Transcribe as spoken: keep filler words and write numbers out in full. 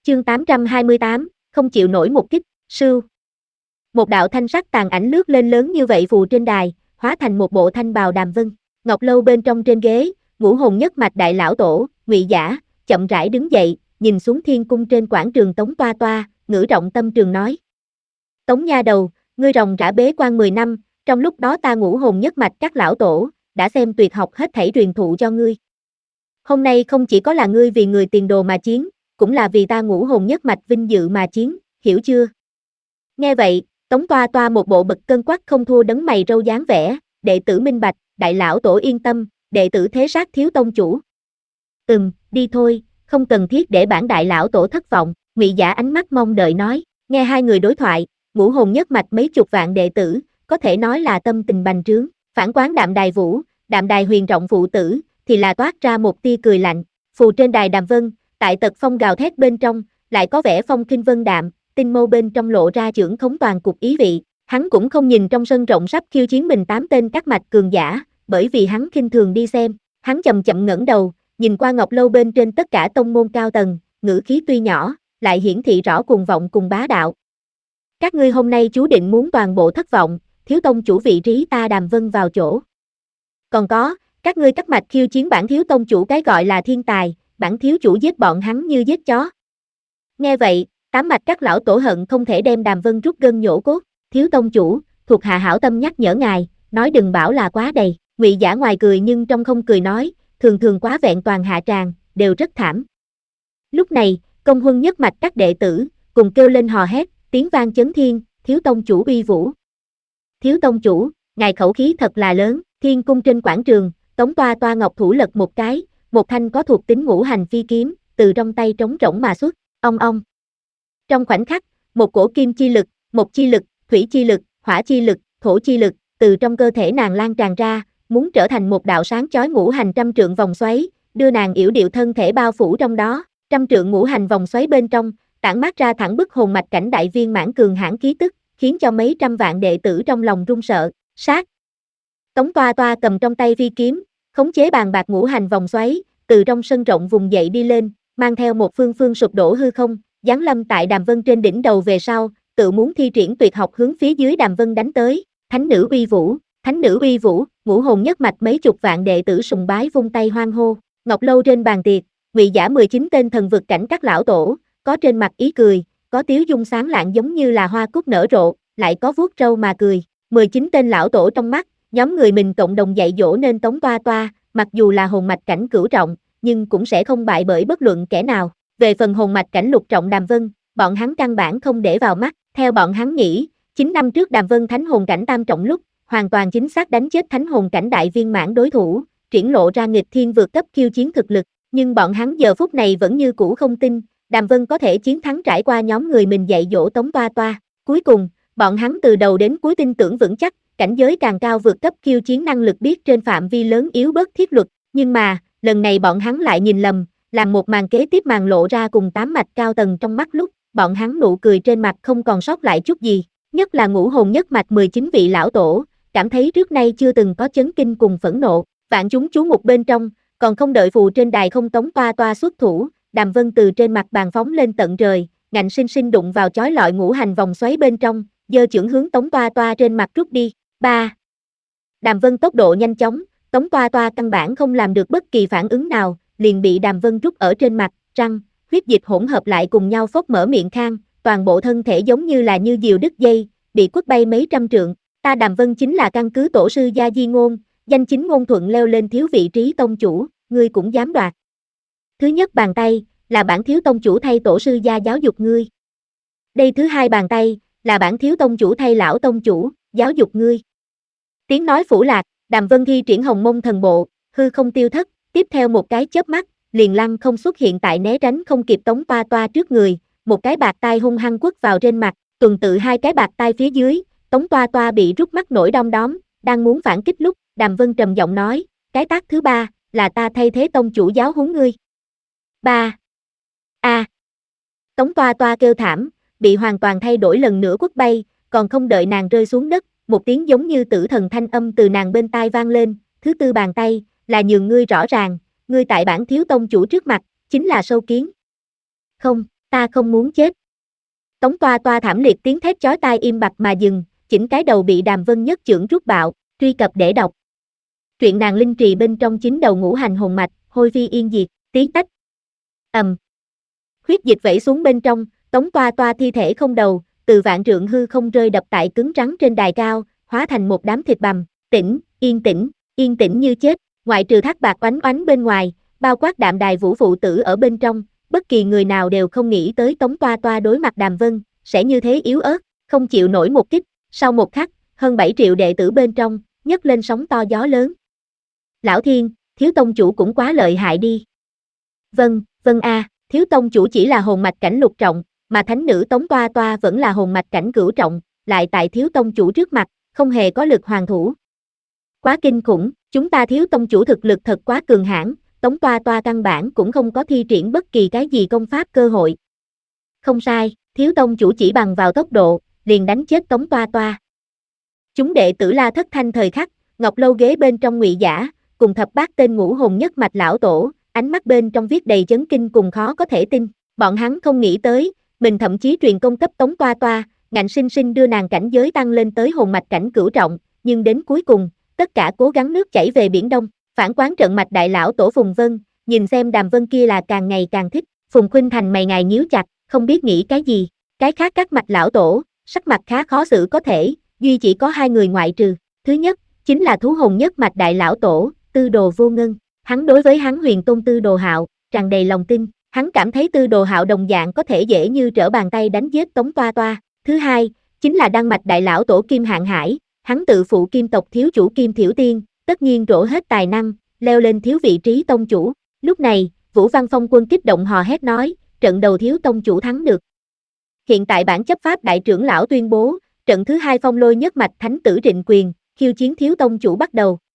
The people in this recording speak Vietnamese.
Chương tám trăm hai mươi tám, không chịu nổi một kích, sưu. Một đạo thanh sắc tàn ảnh lướt lên lớn như vậy phù trên đài, hóa thành một bộ thanh bào đàm vân. Ngọc Lâu bên trong trên ghế, ngũ hồn nhất mạch đại lão tổ, Ngụy Giả, chậm rãi đứng dậy, nhìn xuống thiên cung trên quảng trường Tống Toa Toa, ngữ trọng tâm trường nói. Tống nha đầu, ngươi ròng rã bế quan mười năm, trong lúc đó ta ngũ hồn nhất mạch các lão tổ, đã xem tuyệt học hết thảy truyền thụ cho ngươi. Hôm nay không chỉ có là ngươi vì người tiền đồ mà chiến, cũng là vì ta ngũ hồn nhất mạch vinh dự mà chiến, hiểu chưa? Nghe vậy, Tống Toa Toa một bộ bực cân quắc không thua đấng mày râu dáng vẻ, đệ tử minh bạch, đại lão tổ yên tâm, đệ tử thế sát thiếu tông chủ. Ừm, đi thôi, không cần thiết để bản đại lão tổ thất vọng, Ngụy Giả ánh mắt mong đợi nói, nghe hai người đối thoại, ngũ hồn nhất mạch mấy chục vạn đệ tử, có thể nói là tâm tình bành trướng, phản quán Đạm Đài Vũ, Đạm Đài Huyền Trọng phụ tử, thì là toát ra một tia cười lạnh, phù trên đài Đàm Vân, tại tật phong gào thét bên trong, lại có vẻ phong khinh vân đạm, tinh mâu bên trong lộ ra chưởng khống toàn cục ý vị, hắn cũng không nhìn trong sân rộng sắp khiêu chiến mình tám tên các mạch cường giả, bởi vì hắn khinh thường đi xem, hắn chậm chậm ngẩng đầu, nhìn qua Ngọc Lâu bên trên tất cả tông môn cao tầng, ngữ khí tuy nhỏ, lại hiển thị rõ cuồng vọng cùng bá đạo. Các ngươi hôm nay chú định muốn toàn bộ thất vọng, thiếu tông chủ vị trí ta Đàm Vân vào chỗ. Còn có, các ngươi các mạch khiêu chiến bản thiếu tông chủ cái gọi là thiên tài, bản thiếu chủ giết bọn hắn như giết chó. Nghe vậy, tám mạch các lão tổ hận không thể đem Đàm Vân rút gân nhổ cốt, thiếu tông chủ, thuộc hạ hảo tâm nhắc nhở ngài, nói đừng bảo là quá đầy, Ngụy Giả ngoài cười nhưng trong không cười nói, thường thường quá vẹn toàn hạ tràng, đều rất thảm. Lúc này, công huân nhất mạch các đệ tử, cùng kêu lên hò hét, tiếng vang chấn thiên, thiếu tông chủ uy vũ. Thiếu tông chủ, ngài khẩu khí thật là lớn, thiên cung trên quảng trường, Tống Toa Toa ngọc thủ lật một cái, một thanh có thuộc tính ngũ hành phi kiếm, từ trong tay trống rỗng mà xuất, ong ong. Trong khoảnh khắc, một cổ kim chi lực, mộc chi lực, thủy chi lực, hỏa chi lực, thổ chi lực, từ trong cơ thể nàng lan tràn ra, muốn trở thành một đạo sáng chói ngũ hành trăm trượng vòng xoáy, đưa nàng yểu điệu thân thể bao phủ trong đó, trăm trượng ngũ hành vòng xoáy bên trong, tản mát ra thẳng bức hồn mạch cảnh đại viên mãn cường hãn khí tức, khiến cho mấy trăm vạn đệ tử trong lòng run sợ, sát. Tống Toa Toa cầm trong tay vi kiếm, khống chế bàn bạc ngũ hành vòng xoáy, từ trong sân rộng vùng dậy đi lên, mang theo một phương phương sụp đổ hư không, giáng lâm tại Đàm Vân trên đỉnh đầu về sau, tự muốn thi triển tuyệt học hướng phía dưới Đàm Vân đánh tới, thánh nữ uy vũ, thánh nữ uy vũ, ngũ hồn nhất mạch mấy chục vạn đệ tử sùng bái vung tay hoan hô, Ngọc Lâu trên bàn tiệc, Ngụy Giả mười chín tên thần vực cảnh các lão tổ, có trên mặt ý cười, có tiếu dung sáng lạng giống như là hoa cúc nở rộ, lại có vuốt râu mà cười, mười chín tên lão tổ trong mắt, nhóm người mình cộng đồng dạy dỗ nên Tống Toa Toa, mặc dù là hồn mạch cảnh cửu trọng, nhưng cũng sẽ không bại bởi bất luận kẻ nào. Về phần hồn mạch cảnh lục trọng Đàm Vân, bọn hắn căn bản không để vào mắt, theo bọn hắn nghĩ, chín năm trước Đàm Vân thánh hồn cảnh tam trọng lúc, hoàn toàn chính xác đánh chết thánh hồn cảnh đại viên mãn đối thủ, triển lộ ra nghịch thiên vượt cấp khiêu chiến thực lực, nhưng bọn hắn giờ phút này vẫn như cũ không tin, Đàm Vân có thể chiến thắng trải qua nhóm người mình dạy dỗ Tống Toa Toa. Cuối cùng, bọn hắn từ đầu đến cuối tin tưởng vững chắc, cảnh giới càng cao vượt cấp khiêu chiến năng lực biết trên phạm vi lớn yếu bớt thiết luật, nhưng mà, lần này bọn hắn lại nhìn lầm, làm một màn kế tiếp màn lộ ra cùng tám mạch cao tầng trong mắt lúc, bọn hắn nụ cười trên mặt không còn sót lại chút gì, nhất là ngũ hồn nhất mạch mười chín vị lão tổ, cảm thấy trước nay chưa từng có chấn kinh cùng phẫn nộ, vạn chúng chú mục bên trong, còn không đợi phù trên đài không Tống Toa Toa xuất thủ, Đàm Vân từ trên mặt bàn phóng lên tận trời, ngạnh sinh sinh đụng vào chói lọi ngũ hành vòng xoáy bên trong, giơ chưởng hướng Tống Toa Toa trên mặt rút đi. ba. Đàm Vân tốc độ nhanh chóng, Tống Toa Toa căn bản không làm được bất kỳ phản ứng nào, liền bị Đàm Vân rút ở trên mặt, răng, huyết dịch hỗn hợp lại cùng nhau phốc mở miệng khang, toàn bộ thân thể giống như là như diều đứt dây, bị quất bay mấy trăm trượng. Ta Đàm Vân chính là căn cứ tổ sư gia di ngôn, danh chính ngôn thuận leo lên thiếu vị trí tông chủ, ngươi cũng dám đoạt. Thứ nhất bàn tay, là bản thiếu tông chủ thay tổ sư gia giáo dục ngươi. Đây thứ hai bàn tay, là bản thiếu tông chủ thay lão tông chủ, giáo dục ngươi. Tiếng nói phủ lạc, Đàm Vân thi triển hồng mông thần bộ, hư không tiêu thất, tiếp theo một cái chớp mắt, liền lăng không xuất hiện tại né tránh không kịp Tống Toa Toa trước người, một cái bạt tai hung hăng quất vào trên mặt, tuần tự hai cái bạt tai phía dưới, Tống Toa Toa bị rút mắt nổi đom đóm, đang muốn phản kích lúc, Đàm Vân trầm giọng nói, cái tát thứ ba, là ta thay thế tông chủ giáo huấn ngươi. ba. A. À. Tống Toa Toa kêu thảm, bị hoàn toàn thay đổi lần nữa quất bay, còn không đợi nàng rơi xuống đất, một tiếng giống như tử thần thanh âm từ nàng bên tai vang lên, thứ tư bàn tay, là nhường ngươi rõ ràng, ngươi tại bản thiếu tông chủ trước mặt, chính là sâu kiến. Không, Ta không muốn chết. Tống Toa Toa thảm liệt tiếng thét chói tai im bặt mà dừng, chỉnh cái đầu bị Đàm Vân nhất chưởng rút bạo, truy cập để đọc. Truyện nàng linh trì bên trong chín đầu ngũ hành hồn mạch, hôi phi yên diệt, tí tách. Ầm. Huyết dịch vẩy xuống bên trong, Tống Toa Toa thi thể không đầu, từ vạn trượng hư không rơi đập tại cứng rắn trên đài cao, hóa thành một đám thịt bằm, tĩnh, yên tĩnh, yên tĩnh như chết, ngoại trừ thác bạc oánh oánh bên ngoài, bao quát đạm đài vũ phụ tử ở bên trong, bất kỳ người nào đều không nghĩ tới Tống Toa Toa đối mặt Đàm Vân, sẽ như thế yếu ớt, không chịu nổi một kích, sau một khắc, hơn bảy triệu đệ tử bên trong, nhấc lên sóng to gió lớn. Lão Thiên, thiếu tông chủ cũng quá lợi hại đi. Vâng, vâng a, thiếu tông chủ chỉ là hồn mạch cảnh lục trọng, mà thánh nữ Tống Toa Toa vẫn là hồn mạch cảnh cửu trọng, lại tại thiếu tông chủ trước mặt, không hề có lực hoàn thủ. Quá kinh khủng, chúng ta thiếu tông chủ thực lực thật quá cường hãn, Tống Toa Toa căn bản cũng không có thi triển bất kỳ cái gì công pháp cơ hội. Không sai, thiếu tông chủ chỉ bằng vào tốc độ, liền đánh chết Tống Toa Toa. Chúng đệ tử La thất thanh thời khắc, ngọc lâu ghế bên trong ngụy giả, cùng thập bát tên ngũ hồn nhất mạch lão tổ, ánh mắt bên trong viết đầy chấn kinh cùng khó có thể tin, bọn hắn không nghĩ tới, mình thậm chí truyền công cấp Tống Toa Toa, ngạnh sinh sinh đưa nàng cảnh giới tăng lên tới hồn mạch cảnh cửu trọng, nhưng đến cuối cùng, tất cả cố gắng nước chảy về biển đông, phản quán trận mạch đại lão tổ Phùng Vân, nhìn xem Đàm Vân kia là càng ngày càng thích, Phùng Khuynh Thành mày ngài nhíu chặt, không biết nghĩ cái gì, cái khác các mạch lão tổ, sắc mặt khá khó xử có thể, duy chỉ có hai người ngoại trừ, thứ nhất, chính là thú hồn nhất mạch đại lão tổ, Tư Đồ Vô Ngân, hắn đối với hắn huyền tôn Tư Đồ Hạo, tràn đầy lòng tin, hắn cảm thấy Tư Đồ Hạo đồng dạng có thể dễ như trở bàn tay đánh giết Tống Toa Toa, thứ hai, chính là đăng mạch đại lão tổ Kim Hạng Hải, hắn tự phụ kim tộc thiếu chủ Kim Thiểu Tiên, tất nhiên rỗ hết tài năng, leo lên thiếu vị trí tông chủ, lúc này, Vũ Văn Phong Quân kích động hò hét nói, trận đầu thiếu tông chủ thắng được. Hiện tại bản chấp pháp đại trưởng lão tuyên bố, trận thứ hai phong lôi nhất mạch thánh tử Trịnh Quyền, khiêu chiến thiếu tông chủ bắt đầu,